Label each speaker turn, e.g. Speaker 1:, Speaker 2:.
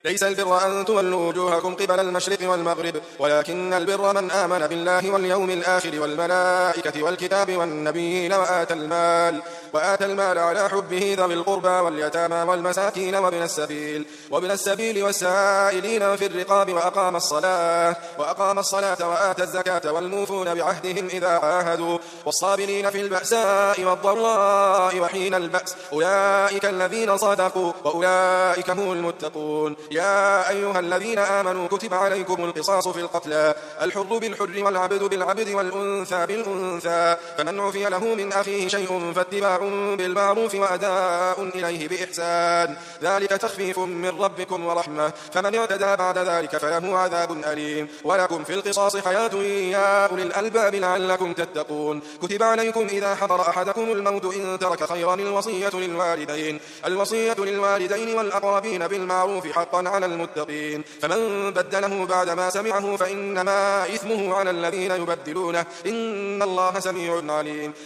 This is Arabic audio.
Speaker 1: ليس البر أن تولوا وجوهكم قبل المشرق والمغرب ولكن البر من آمن بالله واليوم الآخر والملائكة والكتاب والنبيين وآتى المال على حبه ذوي القربى واليتامى والمساكين وابن السبيل والسائلين في الرقاب وأقام الصلاة وآتى الزكاة والموفون بعهدهم إذا عاهدوا والصابرين في البأساء والضراء وحين البأس أولئك الذين صدقوا وأولئك هم المتقون. يا أيها الذين آمنوا كتب عليكم القصاص في القتلى الحر بالحر والعبد بالعبد والأنثى بالأنثى فمن عفي له من أخيه شيء فاتباع بالمعروف وأداء إليه بإحسان ذلك تخفيف من ربكم ورحمة فمن اعتدى بعد ذلك فله عذاب أليم. ولكم في القصاص حياة يا أولي الألباب لعلكم تتقون. كتب عليكم إذا حضر أحدكم الموت إن ترك خيرا الوصية للوالدين والأقربين بالمعروف حقا على المتقين فمن بدله بعد ما سمعه فإنما إثمه على الذين يبدلونه إن الله سميع عليم.